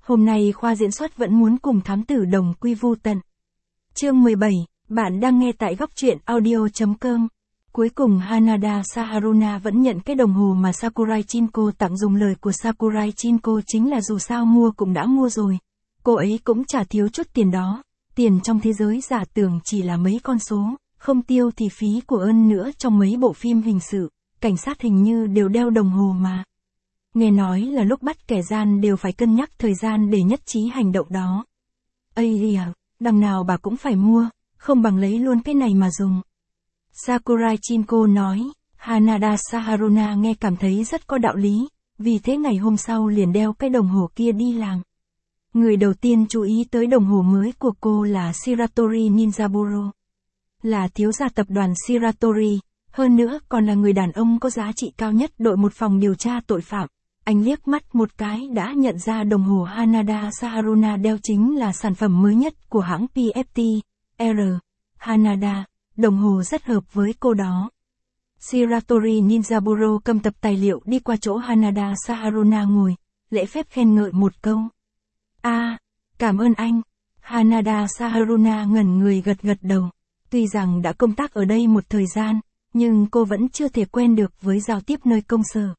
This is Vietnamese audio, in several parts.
Hôm nay khoa diễn xuất vẫn muốn cùng thám tử đồng quy vu tận. Chương 17, bạn đang nghe tại góc truyện audio.com. Cuối cùng Hanada Saharuna vẫn nhận cái đồng hồ mà Sakurai Chinko tặng, dùng lời của Sakurai Chinko chính là dù sao mua cũng đã mua rồi. Cô ấy cũng chả thiếu chút tiền đó, tiền trong thế giới giả tưởng chỉ là mấy con số, không tiêu thì phí của ơn nữa. Trong mấy bộ phim hình sự, cảnh sát hình như đều đeo đồng hồ mà. Nghe nói là lúc bắt kẻ gian đều phải cân nhắc thời gian để nhất trí hành động đó. Ây à, đằng nào bà cũng phải mua, không bằng lấy luôn cái này mà dùng. Sakurai Chinko nói. Hanada Saharuna nghe cảm thấy rất có đạo lý, vì thế ngày hôm sau liền đeo cái đồng hồ kia đi làm. Người đầu tiên chú ý tới đồng hồ mới của cô là Shiratori Ninjaburo. Là thiếu gia tập đoàn Shiratori, hơn nữa còn là người đàn ông có giá trị cao nhất đội một phòng điều tra tội phạm. Anh liếc mắt một cái đã nhận ra đồng hồ Hanada Saharuna đeo chính là sản phẩm mới nhất của hãng PFT. Hanada, đồng hồ rất hợp với cô đó. Shiratori Ninjaburo cầm tập tài liệu đi qua chỗ Hanada Saharuna ngồi, lễ phép khen ngợi một câu. Cảm ơn anh. Hanada Saharuna ngẩn người gật gật đầu. Tuy rằng đã công tác ở đây một thời gian, nhưng cô vẫn chưa thể quen được với giao tiếp nơi công sở.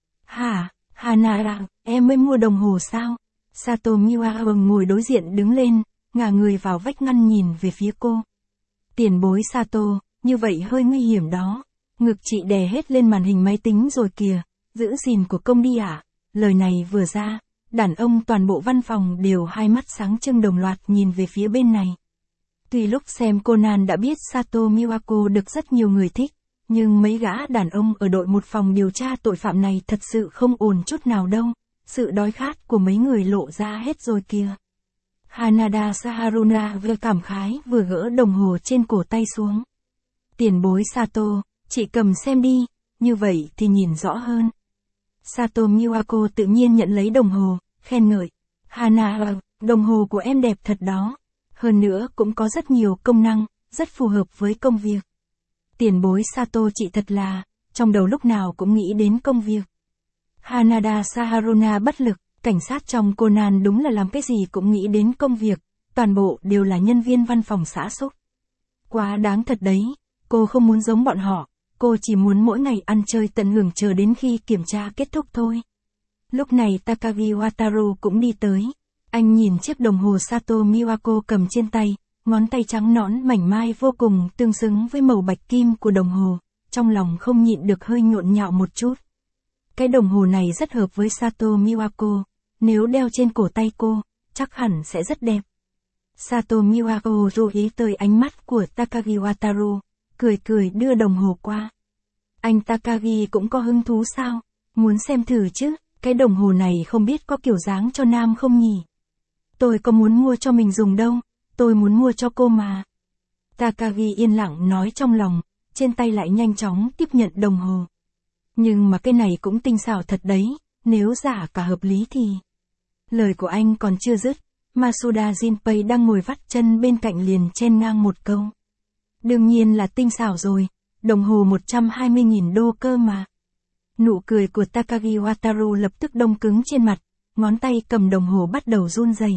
Hả, Hanada, em mới mua đồng hồ sao? Sato Miwa ngồi đối diện đứng lên, ngả người vào vách ngăn nhìn về phía cô. Tiền bối Sato, như vậy hơi nguy hiểm đó. Ngực chị đè hết lên màn hình máy tính rồi kìa, giữ gìn của công đi à? Lời này vừa ra, đàn ông toàn bộ văn phòng đều hai mắt sáng trưng đồng loạt nhìn về phía bên này. Tuy lúc xem Conan đã biết Sato Miwako được rất nhiều người thích, nhưng mấy gã đàn ông ở đội một phòng điều tra tội phạm này thật sự không ổn chút nào đâu. Sự đói khát của mấy người lộ ra hết rồi kìa. Hanada Saharuna vừa cảm khái vừa gỡ đồng hồ trên cổ tay xuống. Tiền bối Sato, chị cầm xem đi, như vậy thì nhìn rõ hơn. Sato Miwako tự nhiên nhận lấy đồng hồ, khen ngợi. Hanada, đồng hồ của em đẹp thật đó. Hơn nữa cũng có rất nhiều công năng, rất phù hợp với công việc. Tiền bối Sato, chị thật là, trong đầu lúc nào cũng nghĩ đến công việc. Hanada Saharuna bất lực, cảnh sát trong Conan đúng là làm cái gì cũng nghĩ đến công việc, toàn bộ đều là nhân viên văn phòng xã xúc. Quá đáng thật đấy, cô không muốn giống bọn họ, cô chỉ muốn mỗi ngày ăn chơi tận hưởng chờ đến khi kiểm tra kết thúc thôi. Lúc này Takagi Wataru cũng đi tới. Anh nhìn chiếc đồng hồ Sato Miwako cầm trên tay, ngón tay trắng nõn mảnh mai vô cùng tương xứng với màu bạch kim của đồng hồ, trong lòng không nhịn được hơi nhộn nhạo một chút. Cái đồng hồ này rất hợp với Sato Miwako, nếu đeo trên cổ tay cô, chắc hẳn sẽ rất đẹp. Sato Miwako chú ý tới ánh mắt của Takagi Wataru, cười cười đưa đồng hồ qua. Anh Takagi cũng có hứng thú sao? Muốn xem thử chứ, cái đồng hồ này không biết có kiểu dáng cho nam không nhỉ? Tôi có muốn mua cho mình dùng đâu, tôi muốn mua cho cô mà. Takagi yên lặng nói trong lòng, trên tay lại nhanh chóng tiếp nhận đồng hồ. Nhưng mà cái này cũng tinh xảo thật đấy, nếu giả cả hợp lý thì... Lời của anh còn chưa dứt, Masuda Jinpei đang ngồi vắt chân bên cạnh liền chen ngang một câu. Đương nhiên là tinh xảo rồi, đồng hồ 120.000 đô cơ mà. Nụ cười của Takagi Wataru lập tức đông cứng trên mặt, ngón tay cầm đồng hồ bắt đầu run rẩy.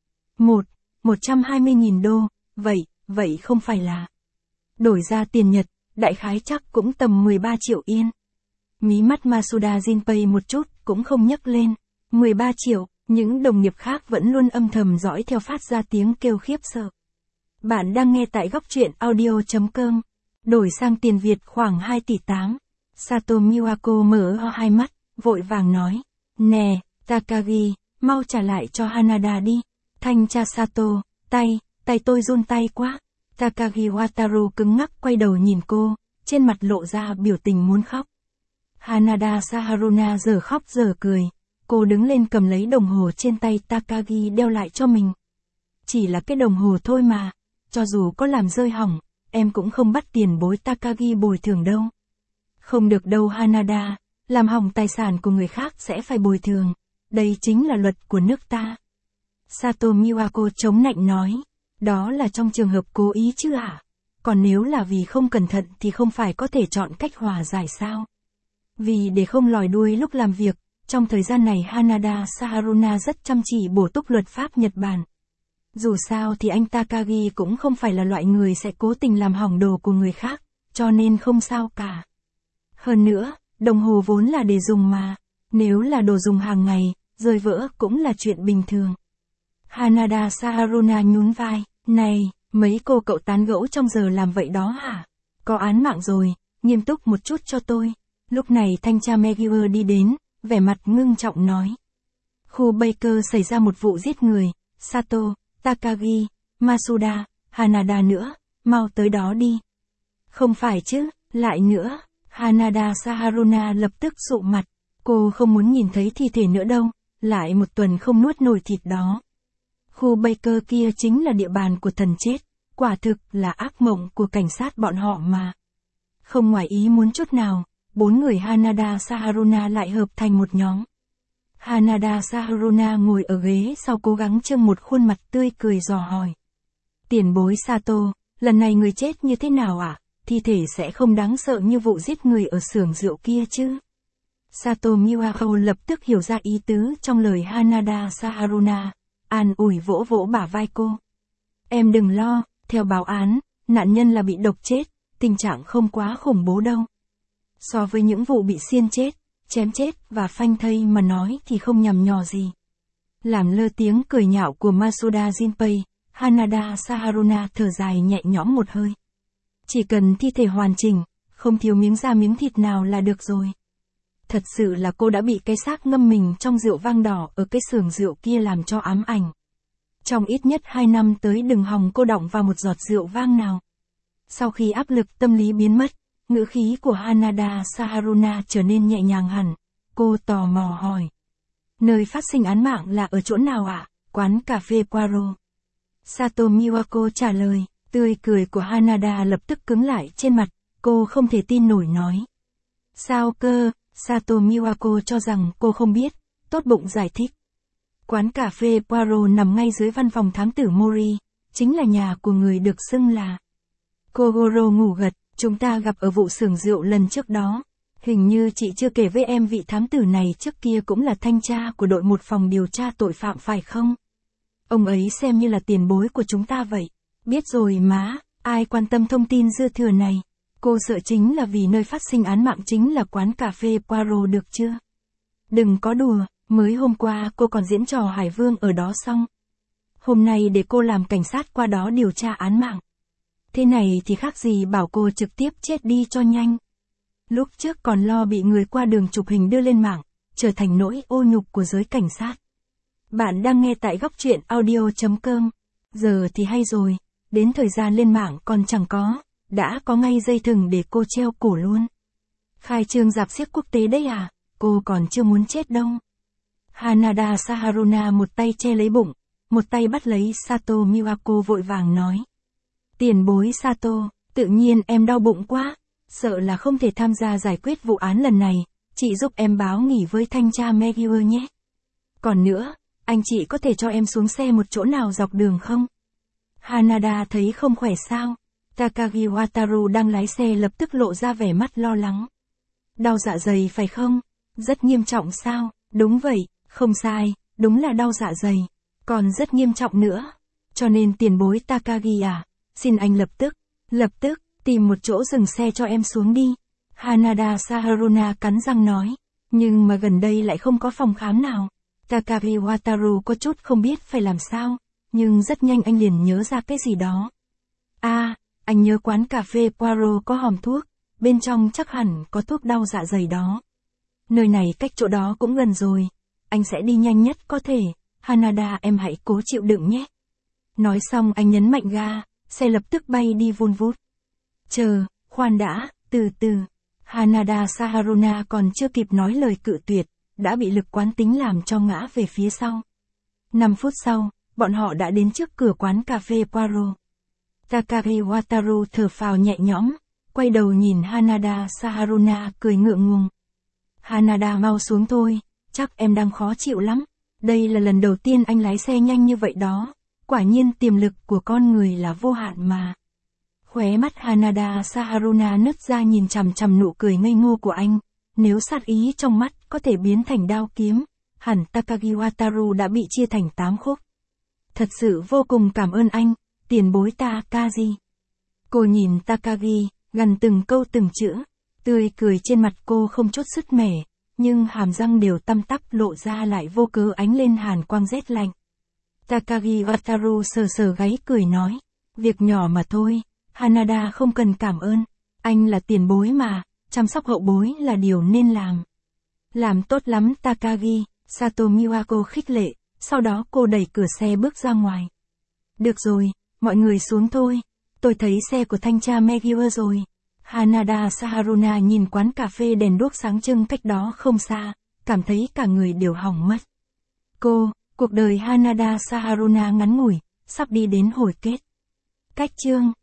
120.000 đô, vậy không phải là... Đổi ra tiền Nhật, đại khái chắc cũng tầm 13 triệu yên. Mí mắt Masuda Jinpei một chút cũng không nhấc lên. 13 triệu, những đồng nghiệp khác vẫn luôn âm thầm dõi theo phát ra tiếng kêu khiếp sợ. Bạn đang nghe tại góc truyện audio.com. Đổi sang tiền Việt khoảng 2 tỷ 8. Sato Miwako mở hai mắt, vội vàng nói. Nè, Takagi, mau trả lại cho Hanada đi. Thanh tra Sato, tay tôi run tay quá. Takagi Wataru cứng ngắc quay đầu nhìn cô, trên mặt lộ ra biểu tình muốn khóc. Hanada Saharuna giờ khóc giờ cười. Cô đứng lên cầm lấy đồng hồ trên tay Takagi đeo lại cho mình. Chỉ là cái đồng hồ thôi mà, cho dù có làm rơi hỏng, em cũng không bắt tiền bối Takagi bồi thường đâu. Không được đâu Hanada, làm hỏng tài sản của người khác sẽ phải bồi thường. Đây chính là luật của nước ta. Sato Miwako chống nạnh nói. Đó là trong trường hợp cố ý chứ ạ? Còn nếu là vì không cẩn thận thì không phải có thể chọn cách hòa giải sao? Vì để không lòi đuôi lúc làm việc, Trong thời gian này Hanada Saharuna rất chăm chỉ bổ túc luật pháp Nhật Bản. Dù sao thì anh Takagi cũng không phải là loại người sẽ cố tình làm hỏng đồ của người khác, cho nên không sao cả. Hơn nữa, đồng hồ vốn là để dùng mà, nếu là đồ dùng hàng ngày, rơi vỡ cũng là chuyện bình thường. Hanada Saharuna nhún vai, này, mấy cô cậu tán gẫu trong giờ làm vậy đó hả? Có án mạng rồi, nghiêm túc một chút cho tôi. Lúc này thanh tra Megier đi đến, vẻ mặt ngưng trọng nói. Khu Baker xảy ra một vụ giết người, Sato, Takagi, Masuda, Hanada nữa, mau tới đó đi. Không phải chứ, lại nữa, Hanada Saharuna lập tức sụ mặt, cô không muốn nhìn thấy thi thể nữa đâu, lại một tuần không nuốt nổi thịt đó. Khu Baker kia chính là địa bàn của thần chết, quả thực là ác mộng của cảnh sát bọn họ mà. Không ngoài ý muốn chút nào, 4 người Hanada Saharuna lại hợp thành một nhóm. Hanada Saharuna ngồi ở ghế sau cố gắng trưng một khuôn mặt tươi cười dò hỏi. Tiền bối Sato, lần này người chết như thế nào ạ? Thi thể sẽ không đáng sợ như vụ giết người ở xưởng rượu kia chứ? Sato Miwako lập tức hiểu ra ý tứ trong lời Hanada Saharuna, an ủi vỗ vỗ bả vai cô. Em đừng lo, theo báo án, nạn nhân là bị độc chết, tình trạng không quá khủng bố đâu. So với những vụ bị xiên chết, chém chết và phanh thây mà nói thì không nhằm nhò gì. Làm lơ tiếng cười nhạo của Masuda Jinpei, Hanada Saharuna thở dài nhẹ nhõm một hơi. Chỉ cần thi thể hoàn chỉnh, không thiếu miếng da miếng thịt nào là được rồi. Thật sự là cô đã bị cái xác ngâm mình trong rượu vang đỏ ở cái xưởng rượu kia làm cho ám ảnh. Trong ít nhất 2 năm tới đừng hòng cô đọng vào một giọt rượu vang nào. Sau khi áp lực tâm lý biến mất, ngữ khí của Hanada Saharuna trở nên nhẹ nhàng hẳn. Cô tò mò hỏi. Nơi phát sinh án mạng là ở chỗ nào ạ? Quán cà phê Poirot. Sato Miwako trả lời, tươi cười của Hanada lập tức cứng lại trên mặt, cô không thể tin nổi nói. Sao cơ? Sato Miwako cho rằng cô không biết, tốt bụng giải thích. Quán cà phê Poirot nằm ngay dưới văn phòng thám tử Mori, chính là nhà của người được xưng là Kogoro ngủ gật, chúng ta gặp ở vụ xưởng rượu lần trước đó. Hình như chị chưa kể với em vị thám tử này trước kia cũng là thanh tra của đội 1 phòng điều tra tội phạm phải không? Ông ấy xem như là tiền bối của chúng ta vậy. Biết rồi má, ai quan tâm thông tin dư thừa này. Cô sợ chính là vì nơi phát sinh án mạng chính là quán cà phê Poirot được chưa? Đừng có đùa, mới hôm qua cô còn diễn trò Hải Vương ở đó xong. Hôm nay để cô làm cảnh sát qua đó điều tra án mạng. Thế này thì khác gì bảo cô trực tiếp chết đi cho nhanh. Lúc trước còn lo bị người qua đường chụp hình đưa lên mạng, trở thành nỗi ô nhục của giới cảnh sát. Bạn đang nghe tại góc truyện audio.com. Giờ thì hay rồi, đến thời gian lên mạng còn chẳng có, đã có ngay dây thừng để cô treo cổ luôn. Khai trương rạp xiếc quốc tế đấy à, cô còn chưa muốn chết đâu. Hanada Saharuna một tay che lấy bụng, một tay bắt lấy Sato Miwako vội vàng nói. Tiền bối Sato, tự nhiên em đau bụng quá, sợ là không thể tham gia giải quyết vụ án lần này, chị giúp em báo nghỉ với thanh tra Megier nhé. Còn nữa, anh chị có thể cho em xuống xe một chỗ nào dọc đường không? Hanada thấy không khỏe sao? Takagi Wataru đang lái xe lập tức lộ ra vẻ mắt lo lắng. Đau dạ dày phải không? Rất nghiêm trọng sao? Đúng vậy, không sai, đúng là đau dạ dày. Còn rất nghiêm trọng nữa. Cho nên tiền bối Takagi à, xin anh lập tức, tìm một chỗ dừng xe cho em xuống đi. Hanada Saharuna cắn răng nói. Nhưng mà gần đây lại không có phòng khám nào. Takagi Wataru có chút không biết phải làm sao, nhưng rất nhanh anh liền nhớ ra cái gì đó. Anh nhớ quán cà phê Poirot có hòm thuốc, bên trong chắc hẳn có thuốc đau dạ dày đó. Nơi này cách chỗ đó cũng gần rồi, anh sẽ đi nhanh nhất có thể, Hanada em hãy cố chịu đựng nhé. Nói xong anh nhấn mạnh ga, xe lập tức bay đi vun vút. Chờ, khoan đã, từ từ. Hanada Saharuna còn chưa kịp nói lời cự tuyệt, đã bị lực quán tính làm cho ngã về phía sau. 5 phút sau, bọn họ đã đến trước cửa quán cà phê Poirot. Takagi Wataru thở phào nhẹ nhõm, quay đầu nhìn Hanada Saharuna cười ngượng ngùng. Hanada mau xuống thôi, chắc em đang khó chịu lắm. Đây là lần đầu tiên anh lái xe nhanh như vậy đó, quả nhiên tiềm lực của con người là vô hạn mà. Khóe mắt Hanada Saharuna nứt ra nhìn chằm chằm nụ cười ngây ngô của anh, nếu sát ý trong mắt có thể biến thành đao kiếm, hẳn Takagi Wataru đã bị chia thành 8 khúc. Thật sự vô cùng cảm ơn anh, tiền bối Takagi. Cô nhìn Takagi, gằn từng câu từng chữ, tươi cười trên mặt cô không chút sứt mẻ, nhưng hàm răng đều tăm tắp lộ ra lại vô cớ ánh lên hàn quang rét lạnh. Takagi Wataru sờ sờ gáy cười nói, việc nhỏ mà thôi, Hanada không cần cảm ơn, anh là tiền bối mà, chăm sóc hậu bối là điều nên làm. Làm tốt lắm Takagi, Sato Miwako khích lệ, sau đó cô đẩy cửa xe bước ra ngoài. Được rồi, mọi người xuống thôi, tôi thấy xe của thanh tra Megiwa rồi. Hanada Saharuna nhìn quán cà phê đèn đuốc sáng trưng cách đó không xa, cảm thấy cả người đều hỏng mất. Cuộc đời Hanada Saharuna ngắn ngủi, sắp đi đến hồi kết. Cách chương